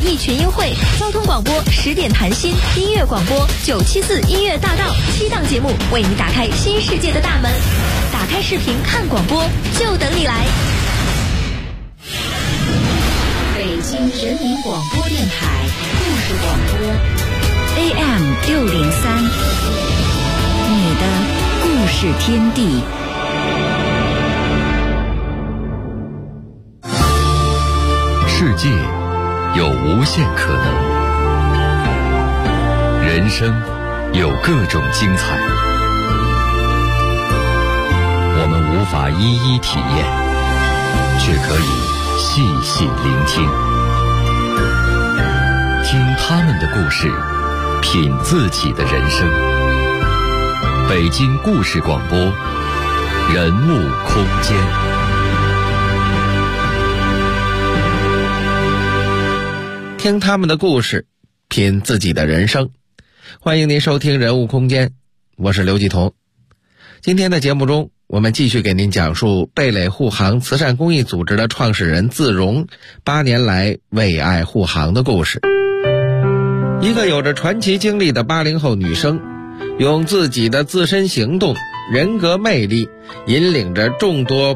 艺群英会，交通广播10点谈心，音乐广播974音乐大道，7档节目为你打开新世界的大门。打开视频看广播，就等你来。 北京人民广播电台故事广播 AM603，你的故事天地。 世界有无限可能，人生有各种精彩，我们无法一一体验，却可以细细聆听，听他们的故事，品自己的人生。北京故事广播，人物空间。 听他们的故事，品自己的人生。欢迎您收听人物空间，我是刘继彤。今天的节目中，我们继续给您讲述蓓蕾护航慈善公益组织的创始人自荣8年来为爱护航的故事。一个有着传奇经历的80后女生，用自己的自身行动、人格魅力，引领着众多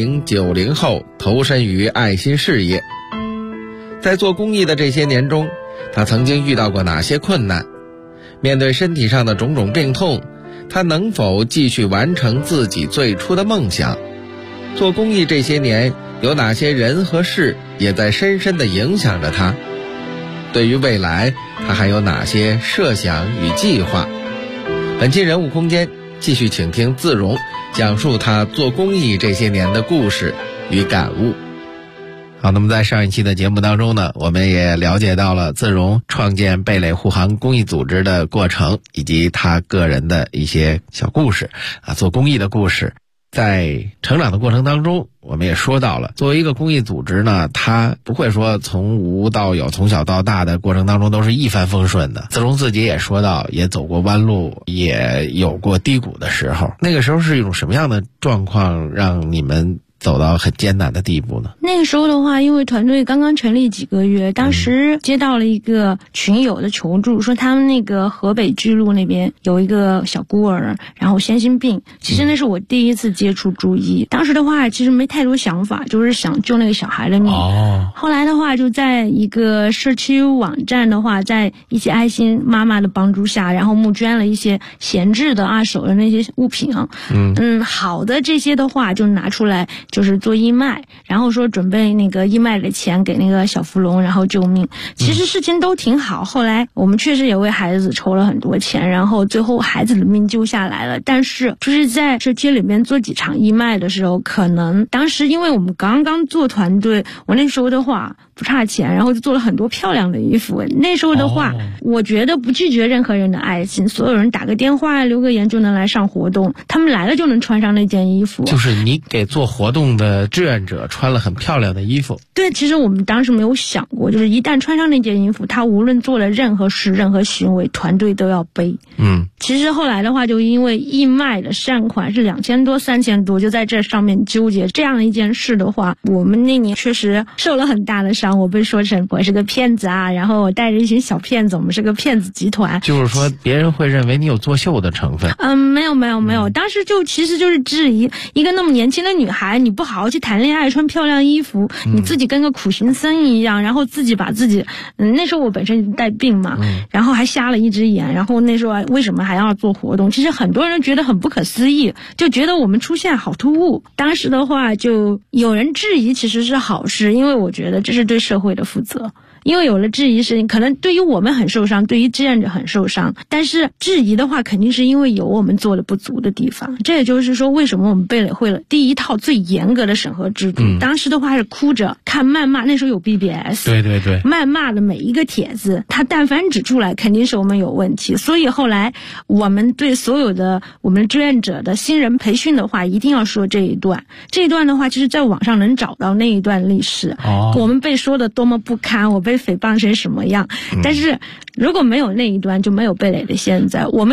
80、90后投身于爱心事业。在做公益的这些年中，他曾经遇到过哪些困难？面对身体上的种种病痛，他能否继续完成自己最初的梦想？做公益这些年，有哪些人和事也在深深地影响着他？对于未来，他还有哪些设想与计划？本期人物空间继续请听自荣讲述他做公益这些年的故事与感悟。好，那么在上一期的节目当中呢，我们也了解到了自荣创建蓓蕾护航公益组织的过程，以及他个人的一些小故事做公益的故事。在成长的过程当中，我们也说到了，作为一个公益组织呢，它不会说从无到有，从小到大的过程当中都是一帆风顺的。自荣自己也说到，也走过弯路，也有过低谷的时候。那个时候是一种什么样的状况让你们走到很艰难的地步呢？ 那个时候的话，因为团队刚刚成立几个月，当时接到了一个群友的求助，说他们那个河北巨鹿那边有一个小孤儿，然后先心病。其实那是我第一次接触助医，当时的话其实没太多想法，就是想救那个小孩的命。后来的话就在一个社区网站的话，在一些爱心妈妈的帮助下，然后募捐了一些闲置的二手的那些物品啊。好的这些的话就拿出来就是做义卖，然后说准备那个义卖的钱给那个小福龙，然后救命。其实事情都挺好，后来我们确实也为孩子筹了很多钱，然后最后孩子的命救下来了。但是就是在社区里面做几场义卖的时候，可能当时因为我们刚刚做团队，我那时候的话不差钱，然后就做了很多漂亮的衣服。那时候的话我觉得不拒绝任何人的爱心，所有人打个电话留个言就能来上活动，他们来了就能穿上那件衣服。 就是你给做活动的志愿者穿了很漂亮的衣服。 对，其实我们当时没有想过，就是一旦穿上那件衣服，他无论做了任何事任何行为，团队都要背。其实后来的话，就因为义卖的善款是2000多3000多，就在这上面纠结。这样的一件事的话，我们那年确实受了很大的伤，我被说成我是个骗子啊，然后我带着一群小骗子，我们是个骗子集团。 就是说别人会认为你有作秀的成分。 没有，当时其实就是质疑一个那么年轻的女孩，你不好好去谈恋爱，穿漂亮衣服，你自己跟个苦行僧一样，然后自己把自己那时候我本身带病嘛，然后还瞎了一只眼，然后那时候为什么还要做活动？其实很多人觉得很不可思议，就觉得我们出现好突兀。当时的话就有人质疑，其实是好事，因为我觉得这是对社会的负责。因为有了质疑是可能对于我们很受伤，对于志愿者很受伤，但是质疑的话肯定是因为有我们做的不足的地方。这也就是说为什么我们蓓蕾会了第一套最严格的审核制度。当时的话是哭着看谩骂，那时候有 BBS， 对， 谩骂的每一个帖子，他但凡指出来肯定是我们有问题。所以后来我们对所有的我们志愿者的新人培训的话，一定要说这一段的话，其实在网上能找到那一段历史。我们被说的多么不堪，我被诽谤成什么样，但是如果没有那一段，就没有蓓蕾的现在。我们一直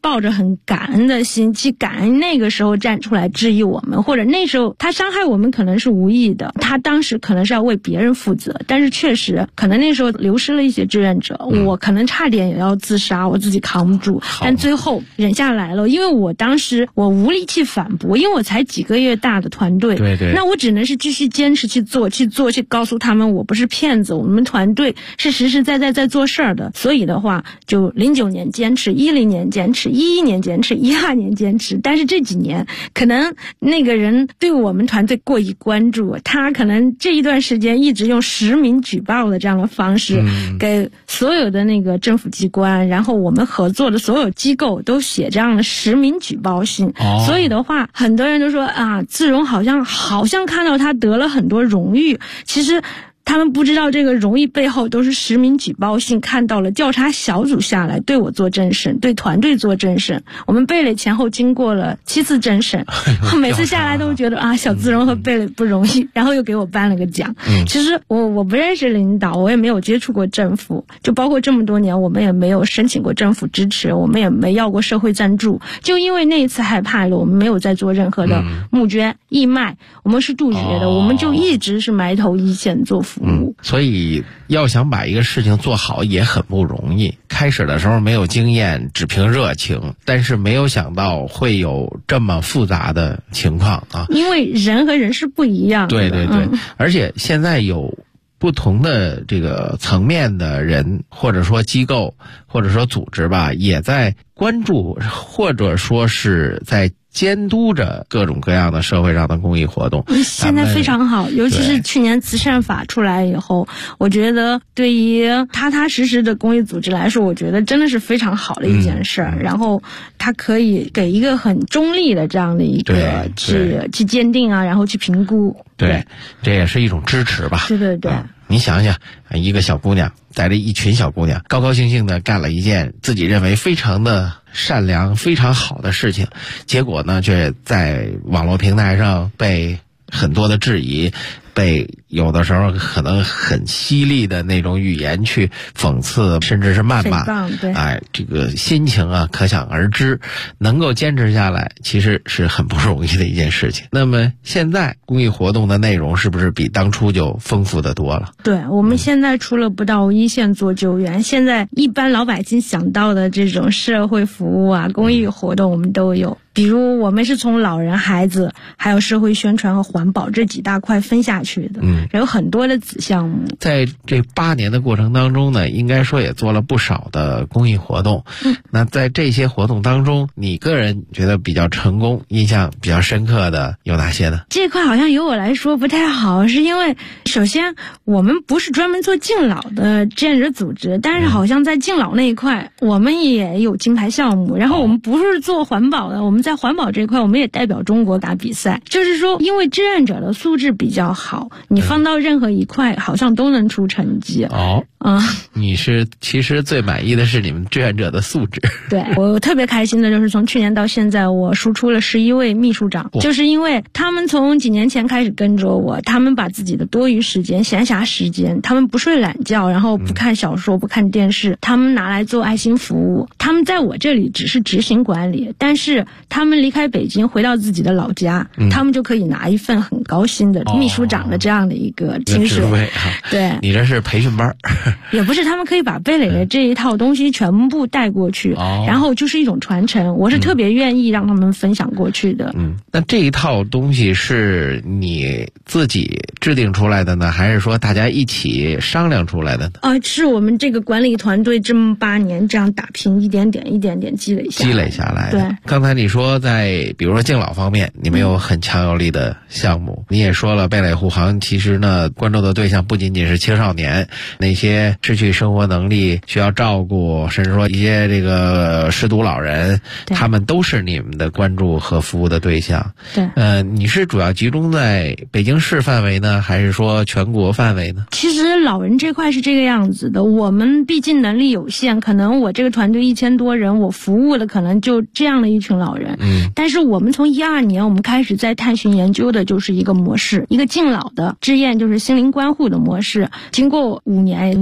抱着很感恩的心去感恩那个时候站出来质疑我们，或者那时候他伤害我们可能是无意的，他当时可能是要为别人负责，但是确实可能那时候流失了一些志愿者，我可能差点也要自杀，我自己扛不住，但最后忍下来了，因为我当时我无力去反驳，因为我才几个月大的团队， 对对， 那我只能是继续坚持去做，去告诉他们我不是骗子，我们团队是实实在在在做事儿的。所以的话，就09年坚持，10年坚持，11年坚持，12年坚持。但是这几年可能那个人对我们团队过于关注，他可能这一段时间一直用实名举报的这样的方式，给所有的那个政府机关，然后我们合作的所有机构都写这样的实名举报信。所以的话，很多人都说啊，自荣好像看到他得了很多荣誉，其实他们不知道这个荣誉背后都是实名举报信看到了，调查小组下来对我做侦审，对团队做侦审，我们贝蕾前后经过了7次侦审，每次下来都觉得啊，小自荣和贝蕾不容易，然后又给我颁了个奖。其实我不认识领导，我也没有接触过政府，就包括这么多年我们也没有申请过政府支持，我们也没要过社会赞助，就因为那一次害怕了，我们没有再做任何的募捐义卖，我们是杜绝的，我们就一直是埋头一线做服务。 所以要想把一个事情做好也很不容易，开始的时候没有经验，只凭热情，但是没有想到会有这么复杂的情况啊！ 因为人和人是不一样的。 对对对，而且现在有不同的这个层面的人，或者说机构，或者说组织吧，也在关注，或者说是在监督着各种各样的社会上的公益活动。 现在非常好，尤其是去年慈善法出来以后，我觉得对于踏踏实实的公益组织来说，我觉得真的是非常好的一件事儿。然后它可以给一个很中立的这样的一个去鉴定啊，然后去评估。 对，这也是一种支持吧。 对对对。 你想想，一个小姑娘带着一群小姑娘高高兴兴的干了一件自己认为非常的善良非常好的事情，结果呢却在网络平台上被很多的质疑，被有的时候可能很犀利的那种语言去讽刺，甚至是谩骂。 对， 哎，这个心情啊可想而知，能够坚持下来其实是很不容易的一件事情。那么现在公益活动的内容是不是比当初就丰富的多了？ 对，我们现在除了不到一线做救援，现在一般老百姓想到的这种社会服务啊、公益活动我们都有。比如我们是从老人、孩子还有社会宣传和环保这几大块分下去的，有很多的子项目。 在这8年的过程当中呢，应该说也做了不少的公益活动。那在这些活动当中，你个人觉得比较成功、印象比较深刻的有哪些呢？ 这块好像由我来说不太好，是因为首先我们不是专门做敬老的志愿者组织，但是好像在敬老那一块我们也有金牌项目，然后我们不是做环保的，我们在环保这一块我们也代表中国打比赛，就是说因为志愿者的素质比较好，你放到任何一块好像都能出成绩。你是其实最满意的是你们志愿者的素质。 对，我特别开心的就是从去年到现在我输出了11位秘书长，就是因为他们从几年前开始跟着我，他们把自己的多余时间、闲暇时间，他们不睡懒觉，然后不看小说、不看电视，他们拿来做爱心服务。他们在我这里只是执行管理，但是他们离开北京回到自己的老家，他们就可以拿一份很高薪的秘书长的这样的一个薪水。对， 你这是培训班。 也不是，他们可以把贝蕾的这一套东西全部带过去，然后就是一种传承。我是特别愿意让他们分享过去的。 那这一套东西是你自己制定出来的呢，还是说大家一起商量出来的呢？ 是我们这个管理团队这么8年这样打拼，一点点积累下来。对， 刚才你说在比如说敬老方面，你们有很强有力的项目。你也说了，贝蕾护航其实呢关注的对象不仅仅是青少年，那些失去生活能力需要照顾，甚至说一些这个失独老人，他们都是你们的关注和服务的对象。 对， 你是主要集中在北京市范围呢，还是说全国范围呢？ 其实老人这块是这个样子的，我们毕竟能力有限，可能我这个团队1000多人，我服务的可能就这样的一群老人。但是我们从12年我们开始在探寻研究的就是一个模式，一个敬老的志愿就是心灵关护的模式。经过5年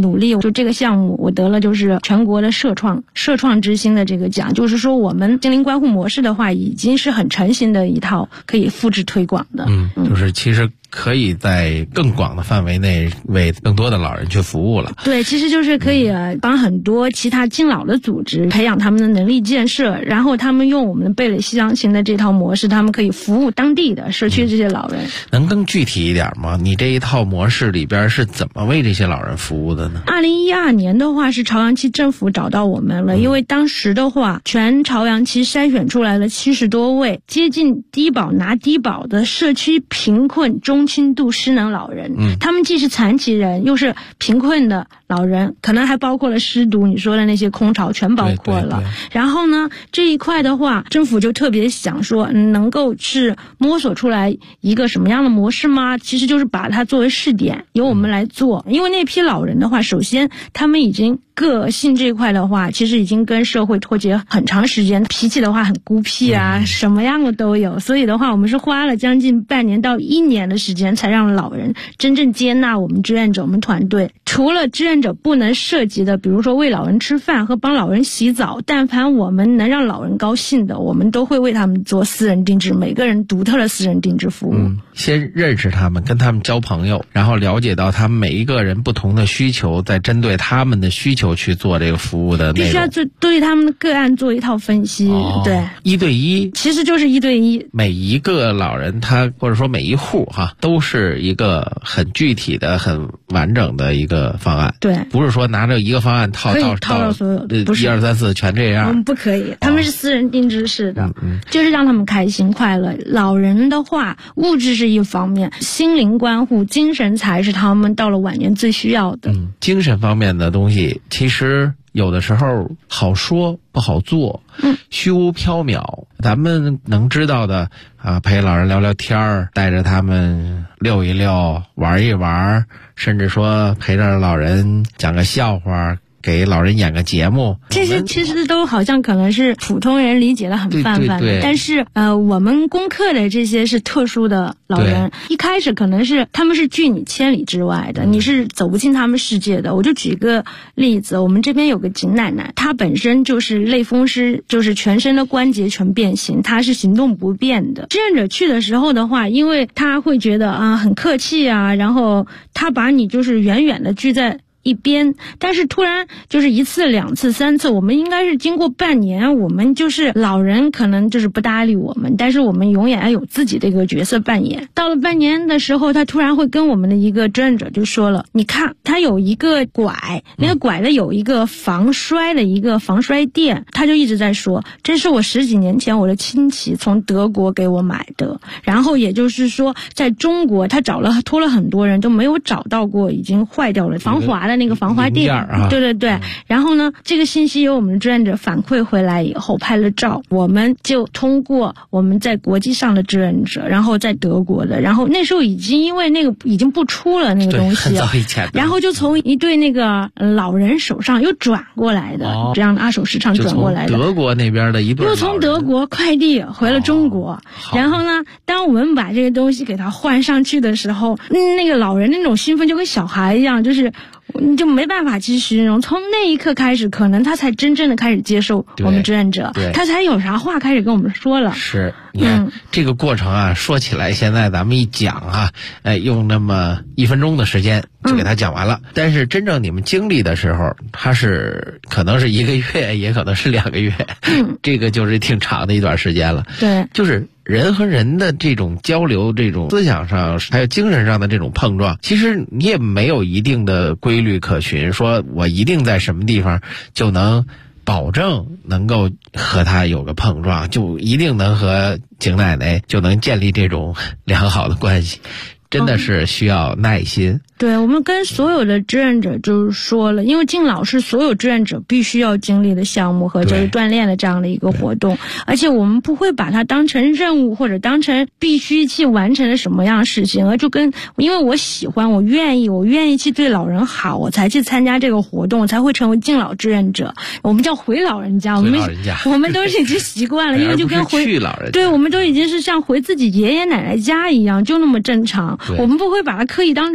努力。就这个项目，我得了就是全国的社创之星的这个奖，就是说我们精灵关护模式的话，已经是很成型的一套可以复制推广的。 就是其实可以在更广的范围内为更多的老人去服务了。 对，其实就是可以帮很多其他敬老的组织培养他们的能力建设，然后他们用我们的贝蕾西洋行的这套模式，他们可以服务当地的社区这些老人。 能更具体一点吗？你这一套模式里边是怎么为这些老人服务的呢 ？2012年的话是朝阳区政府找到我们了，因为当时的话全朝阳区筛选出来了70多位接近低保拿低保的社区贫困中轻度失能老人，他们既是残疾人又是贫困的老人，可能还包括了失独，你说的那些空巢全包括了。对。然后呢，这一块的话政府就特别想说能够是摸索出来一个什么样的模式吗？其实就是把它作为试点由我们来做。因为那批老人的话，首先他们已经个性这一块的话其实已经跟社会脱节很长时间，脾气的话很孤僻啊，什么样的都有，所以的话我们是花了将近半年到1年的时间才让老人真正接纳我们志愿者。我们团队除了志愿者不能涉及的，比如说为老人吃饭和帮老人洗澡，但凡我们能让老人高兴的，我们都会为他们做私人定制，每个人独特的私人定制服务。 先认识他们，跟他们交朋友，然后了解到他们每一个人不同的需求，再针对他们的需求去做这个服务的内容。必须要对他们的个案做一套分析。对 ，1对1， 其实就是1对1。 每一个老人他或者说每一户都是一个很具体的很完整的一个方案。 对， 不是说拿着一个方案套到所有的， 不是1、2、3、4全这样。 不可以，他们是私人定制式的，就是让他们开心快乐。老人的话，物质是一方面，心灵关护、精神才是他们到了晚年最需要的。 精神方面的东西，其实有的时候好说不好做，虚无缥缈。咱们能知道的陪老人聊聊天，带着他们溜一溜，玩一玩，甚至说陪着老人讲个笑话，给老人演个节目， 这些其实都好像可能是普通人理解的很泛泛的。 对， 但是我们攻克的这些是特殊的老人，一开始可能是他们是拒你千里之外的，你是走不进他们世界的。我就举一个例子，我们这边有个景奶奶，她本身就是类风湿，就是全身的关节全变形，她是行动不便的。志愿者去的时候的话，因为她会觉得很客气啊，然后她把你就是远远的拒在一边，但是突然就是1次、2次、3次，我们应该是经过半年，我们就是老人可能就是不搭理我们，但是我们永远要有自己的一个角色扮演。到了半年的时候，他突然会跟我们的一个志愿者就说了，你看他有一个拐，那个拐的有一个防摔的一个防摔垫，他就一直在说，这是我10几年前我的亲戚从德国给我买的。然后也就是说在中国他托了很多人都没有找到过已经坏掉了防滑的那个防滑垫。对。然后呢，这个信息由我们的志愿者反馈回来以后拍了照，我们就通过我们在国际上的志愿者，然后在德国的，然后那时候已经因为那个已经不出了那个东西， 很早以前的， 然后就从一对那个老人手上又转过来的，这样的二手市场转过来的， 德国那边的一对， 又从德国快递回了中国。然后呢，当我们把这个东西给他换上去的时候，那个老人那种兴奋就跟小孩一样，就是你就没办法去形容。从那一刻开始，可能他才真正的开始接受我们志愿者，他才有啥话开始跟我们说了。 是，你看这个过程说起来，现在咱们一讲用那么1分钟的时间就给他讲完了。但是真正你们经历的时候，他是可能是1个月，也可能是2个月，这个就是挺长的一段时间了。 对， 就是人和人的这种交流，这种思想上还有精神上的这种碰撞，其实你也没有一定的规律可循，说我一定在什么地方就能保证能够和他有个碰撞，就一定能和景奶奶就能建立这种良好的关系，真的是需要耐心。 对，我们跟所有的志愿者就是说了，因为敬老是所有志愿者必须要经历的项目和就是锻炼的这样的一个活动，而且我们不会把它当成任务或者当成必须去完成的什么样的事情，而就跟因为我喜欢，我愿意去对老人好，我才去参加这个活动，我才会成为敬老志愿者。我们叫回老人家，我们都是已经习惯了，因为就跟去老人家， 对，我们都已经是像回自己爷爷奶奶家一样，就那么正常。我们不会把它刻意当成活动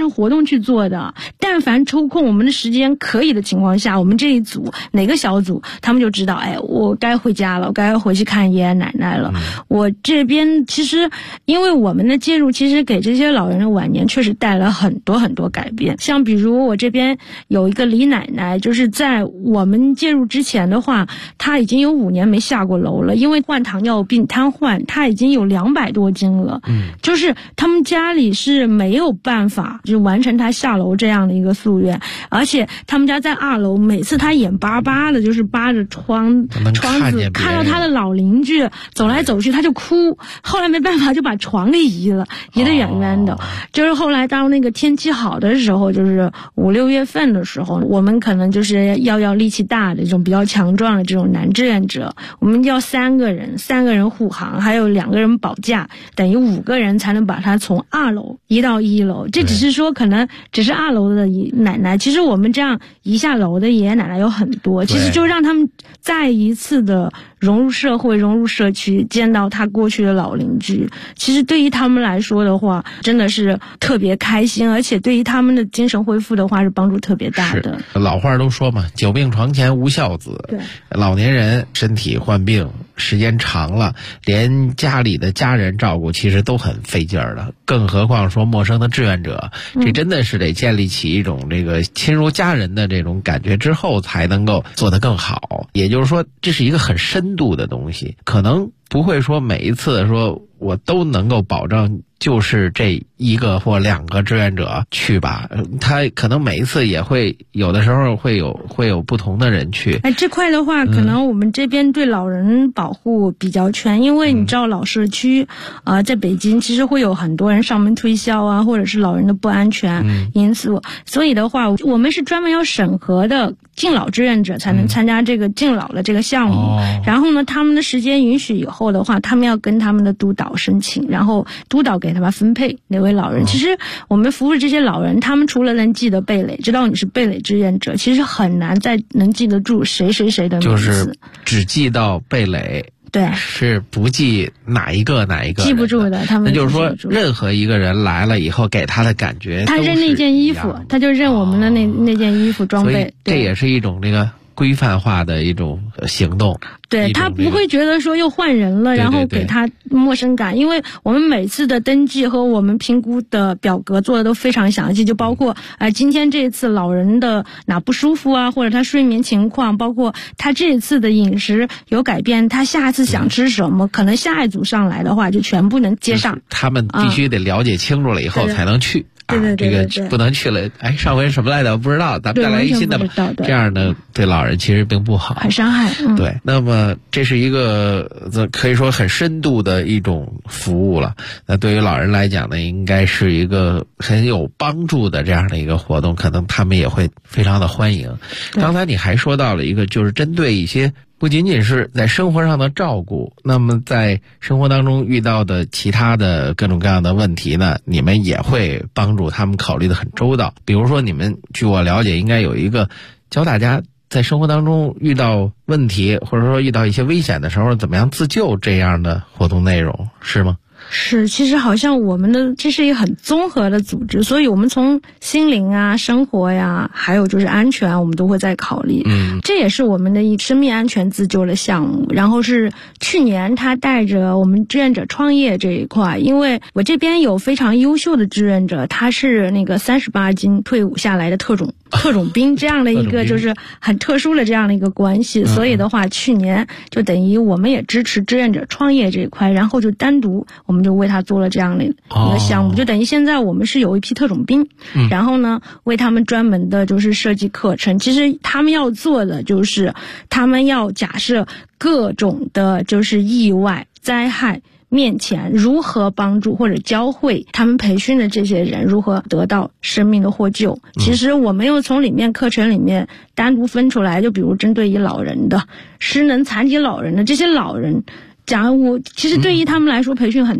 去做的。但凡抽空我们的时间可以的情况下，我们这一组哪个小组他们就知道，哎，我该回家了，我该回去看爷爷奶奶了。我这边其实因为我们的介入，其实给这些老人的晚年确实带来很多很多改变。像比如我这边有一个李奶奶，就是在我们介入之前的话，她已经有5年没下过楼了，因为患糖尿病瘫痪，她已经有200多斤了。就是他们家里是没有办法就完成她下楼这样的一个夙愿，而且他们家在2楼，每次她眼巴巴的，就是扒着窗子看到她的老邻居走来走去，她就哭。后来没办法就把床给移得远远的。就是后来当那个天气好的时候，就是5、6月份的时候，我们可能就是要力气大的这种比较强壮的这种男志愿者，我们要3个人护航，还有2个人保驾，等于5个人才能把他从2楼移到1楼。这只是说可能只是2楼的奶奶，其实我们这样移下楼的爷爷奶奶有很多，其实就让他们再一次的融入社会，融入社区，见到他过去的老邻居。其实对于他们来说的话，真的是特别开心，而且对于他们的精神恢复的话是帮助特别大的。 老话都说嘛，久病床前无孝子。对，老年人身体患病时间长了，连家里的家人照顾其实都很费劲儿了，更何况说陌生的志愿者，这真的是得建立起一种这个亲如家人的这种感觉之后才能够做得更好。也就是说，这是一个很深度的东西，可能不会说每一次说我都能够保证就是这1个或2个志愿者去吧，他可能每一次也会有的时候会有不同的人去。 这块的话，可能我们这边对老人保护比较全，因为你知道老社区在北京其实会有很多人上门推销啊，或者是老人的不安全因素，所以的话我们是专门要审核的敬老志愿者才能参加这个敬老的这个项目。然后呢，他们的时间允许以后的话，他们要跟他们的督导申请，然后督导给他们分配哪位老人。其实我们服务这些老人，他们除了能记得贝蕾，知道你是贝蕾志愿者，其实很难再能记得住谁的名字， 就是只记到贝蕾。 对， 是不记哪一个记不住的。他们那就是说，任何一个人来了以后给他的感觉， 他认那件衣服，他就认我们的那件衣服装备。所以这也是一种这个规范化的一种行动。 对，他不会觉得说又换人了，然后给他陌生感。因为我们每次的登记和我们评估的表格做的都非常详细，就包括今天这次老人的哪不舒服啊，或者他睡眠情况，包括他这次的饮食有改变，他下次想吃什么，可能下一组上来的话就全部能接上。 他们必须得了解清楚了以后才能去。 对， 这个不能去了。上回什么来的不知道，咱们再来一新的吧。这样呢，对老人其实并不好， 很伤害。 对，那么这是一个可以说很深度的一种服务了。那对于老人来讲呢，应该是一个很有帮助的这样的一个活动，可能他们也会非常的欢迎。刚才你还说到了一个，就是针对一些不仅仅是在生活上的照顾，那么在生活当中遇到的其他的各种各样的问题呢，你们也会帮助他们考虑的很周到。比如说你们据我了解应该有一个教大家在生活当中遇到问题或者说遇到一些危险的时候怎么样自救这样的活动内容，是吗？ 是，其实好像我们的这是一个很综合的组织，所以我们从心灵啊、生活呀，还有就是安全，我们都会在考虑。这也是我们的一生命安全自救的项目。然后是去年他带着我们志愿者创业这一块，因为我这边有非常优秀的志愿者，他是那个38斤退伍下来的特种兵，这样的一个就是很特殊的这样的一个关系。所以的话，去年就等于我们也支持志愿者创业这一块，然后就单独我们就为他做了这样的一个项目，就等于现在我们是有一批特种兵，然后呢为他们专门的就是设计课程。其实他们要做的就是他们要假设各种的就是意外灾害面前如何帮助或者教会他们培训的这些人如何得到生命的获救。其实我们又从里面课程里面单独分出来，就比如针对于老人的、失能残疾老人的这些老人，其实对于他们来说培训很难，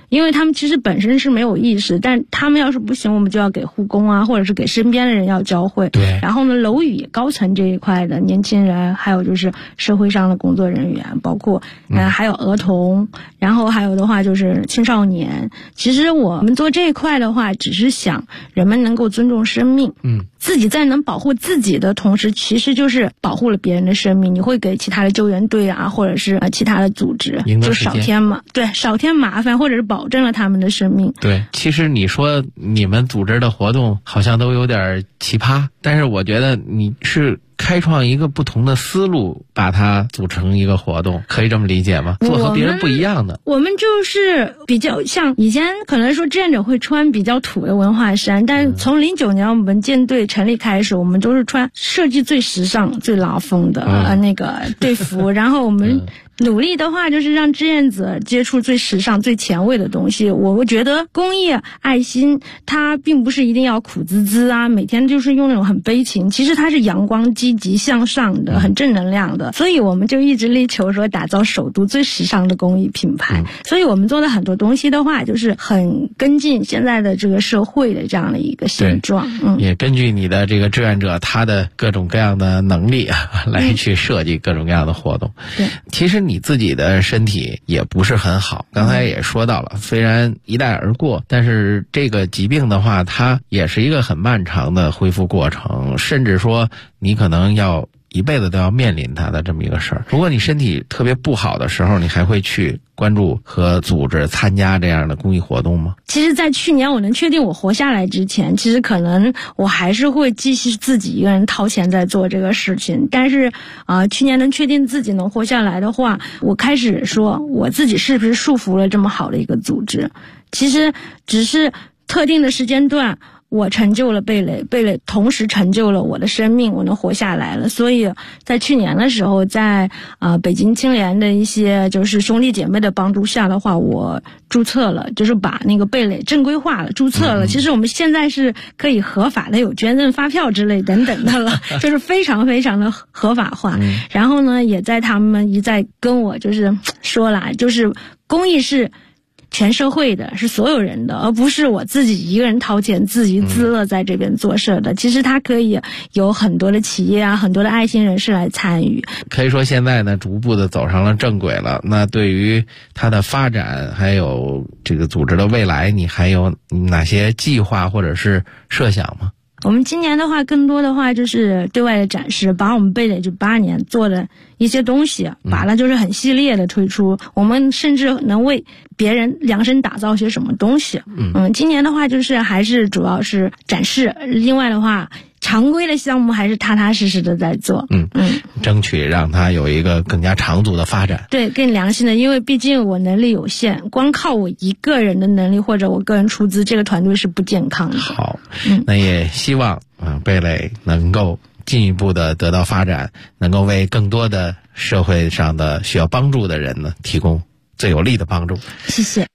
因为他们其实本身是没有意识，但他们要是不行，我们就要给护工啊，或者是给身边的人要教会。 对。 然后呢，楼宇高层这一块的年轻人，还有就是社会上的工作人员，包括还有儿童，然后还有的话就是青少年。其实我们做这一块的话，只是想人们能够尊重生命，自己在能保护自己的同时，其实就是保护了别人的生命。你会给其他的救援队啊，或者是其他的组织，就少添麻烦，或者是保证了他们的生命。 对，其实你说你们组织的活动好像都有点奇葩，但是我觉得你是开创一个不同的思路，把它组成一个活动，可以这么理解吗？做和别人不一样的。 我们就是比较像以前可能说志愿者会穿比较土的文化衫，但是从09年我们舰队成立开始，我们都是穿设计最时尚、最拉风的那个队服，然后我们努力的话就是让志愿者接触最时尚最前卫的东西。我觉得公益爱心它并不是一定要苦滋滋啊，每天就是用那种很悲情，其实它是阳光积极向上的，很正能量的。所以我们就一直力求说打造首都最时尚的公益品牌。所以我们做的很多东西的话就是很跟进现在的这个社会的这样的一个现状。 也根据你的这个志愿者他的各种各样的能力来去设计各种各样的活动。 对， 其实你自己的身体也不是很好，刚才也说到了，虽然一带而过，但是这个疾病的话，它也是一个很漫长的恢复过程，甚至说你可能要一辈子都要面临它的这么一个事儿。如果你身体特别不好的时候，你还会去关注和组织参加这样的公益活动吗？ 其实在去年我能确定我活下来之前，其实可能我还是会继续自己一个人掏钱在做这个事情。但是去年能确定自己能活下来的话，我开始说我自己是不是束缚了这么好的一个组织。其实只是特定的时间段我成就了贝蕾，贝蕾同时成就了我的生命，我能活下来了。所以在去年的时候，在北京青联的一些就是兄弟姐妹的帮助下的话，我注册了，就是把那个贝蕾正规化了，注册了。其实我们现在是可以合法的有捐赠发票之类等等的了，就是非常非常的合法化。然后呢，也在他们一再跟我就是说了，就是公益是全社会的，是所有人的，而不是我自己一个人掏钱自娱自乐在这边做事的。其实它可以有很多的企业啊，很多的爱心人士来参与。 可以说现在呢，逐步的走上了正轨了。那对于它的发展，还有这个组织的未来，你还有哪些计划或者是设想吗？ 我们今年的话，更多的话就是对外的展示，把我们贝蕾就8年做的一些东西，把它就是很系列的推出。我们甚至能为别人量身打造些什么东西。今年的话就是还是主要是展示，另外的话常规的项目还是踏踏实实的在做。 争取让它有一个更加长足的发展。 对，更良性的，因为毕竟我能力有限，光靠我一个人的能力或者我个人出资，这个团队是不健康的。 好，那也希望贝蕾能够进一步的得到发展，能够为更多的社会上的需要帮助的人呢提供最有力的帮助。 谢谢。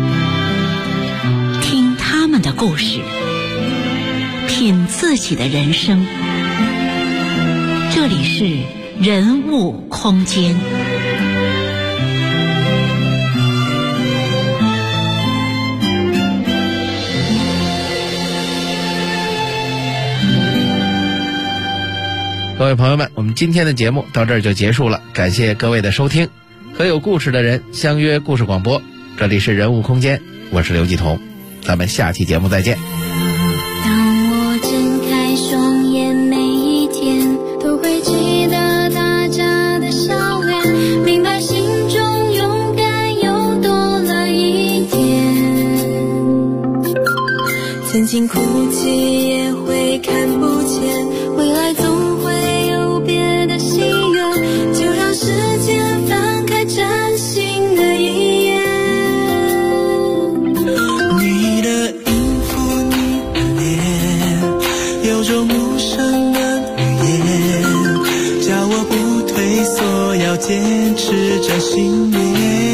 听他们的故事，品自己的人生。这里是人物空间。 各位朋友们，我们今天的节目到这儿就结束了，感谢各位的收听。和有故事的人相约故事广播，这里是人物空间，我是刘继彤，咱们下期节目再见。 当我睁开双眼，每一天都会记得大家的笑脸，明白心中勇敢又多了一点。曾经哭泣也会看不见，未来总会有别的心愿，就让时间翻开崭新的一页。 你的音符，你的脸，有种陌生的语言，叫我不退缩，要坚持着信念。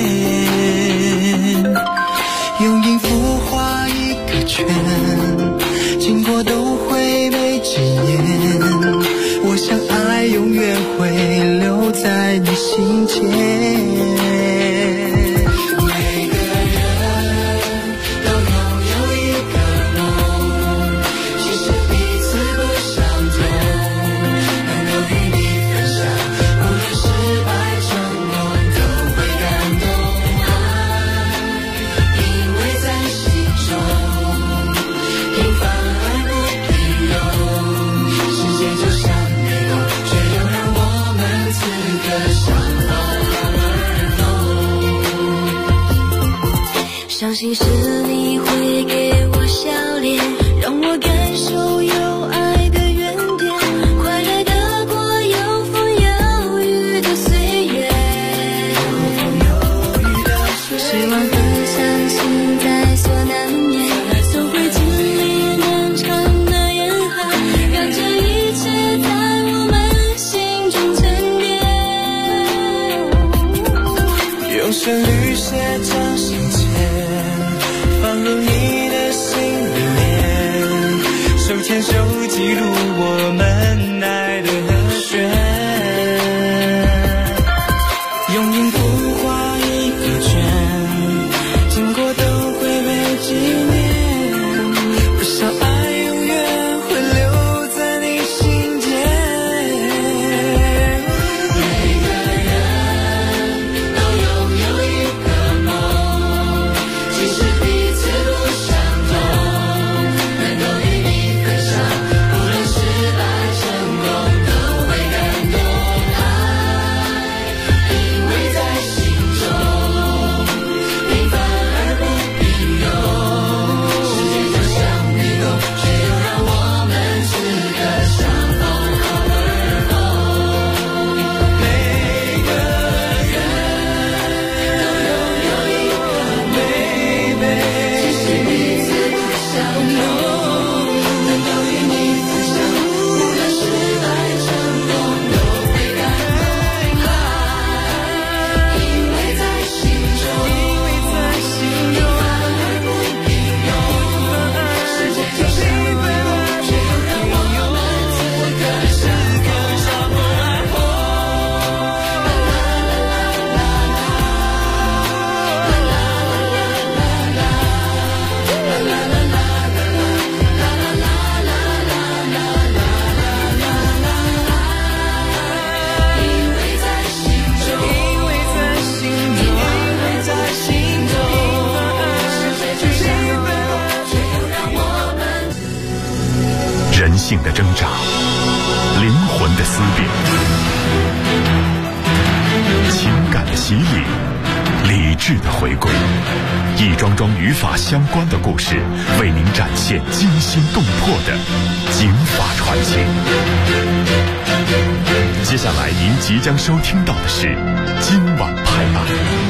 用音符画一个圈，经过都会被纪念。我想爱永远会留在你心间。每个人相信是你会给我笑脸，让我感受有爱的原点，快乐的过有风有雨的岁月。希望和相信在所难免，都会经历漫长的严寒，让这一切在我们心中沉淀。 用旋律写掌心前，放入你的心里面，手牵手记录我们爱的和弦，用音符画一个圈，经过都会被纪念，多少爱永远会留在你心间。每个人都拥有一个梦，即使彼此不相同，能够与你分享，无论失败成功都会感动。爱因为在心中平凡而不平庸，世界就像迷宫，却又让我们此刻相逢好而后。每个人都拥有一个妹妹，即使彼此不相同，能够与你分享，无论失败成功都会感动。爱因为在心中平凡而不平庸，世界就像迷宫，却又让我们此刻相逢而后。因为在心中，世界就像迷宫，却又让我们。 人性的挣扎，灵魂的撕裂，情感的洗礼，理智的回归，一桩桩与法相关的故事，为您展现惊心动魄的警法传奇。接下来您即将收听到的是今晚拍案。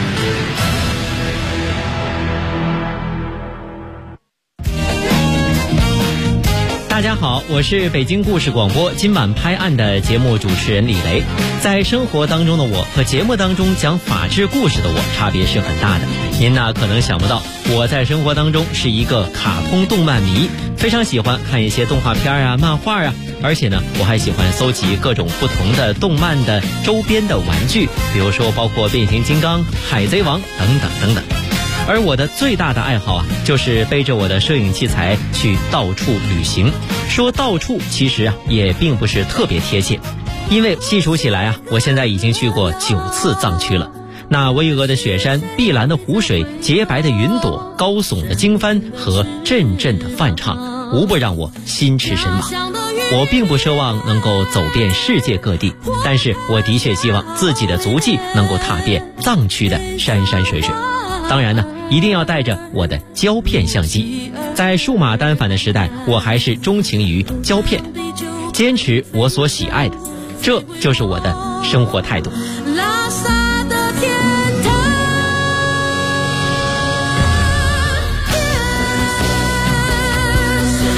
大家好，我是北京故事广播今晚拍案的节目主持人李雷。在生活当中的我和节目当中讲法治故事的我差别是很大的。您呢可能想不到，我在生活当中是一个卡通动漫迷，非常喜欢看一些动画片啊、漫画啊，而且呢我还喜欢搜集各种不同的动漫的周边的玩具，比如说包括变形金刚、海贼王等等等等。而我的最大的爱好啊，就是背着我的摄影器材去到处旅行。说到处其实啊也并不是特别贴切，因为细数起来啊，我现在已经去过9次藏区了。那巍峨的雪山、碧蓝的湖水、洁白的云朵、高耸的经幡和阵阵的梵唱，无不让我心驰神往。我并不奢望能够走遍世界各地，但是我的确希望自己的足迹能够踏遍藏区的山山水水。当然呢，一定要带着我的胶片相机。在数码单反的时代，我还是钟情于胶片，坚持我所喜爱的，这就是我的生活态度。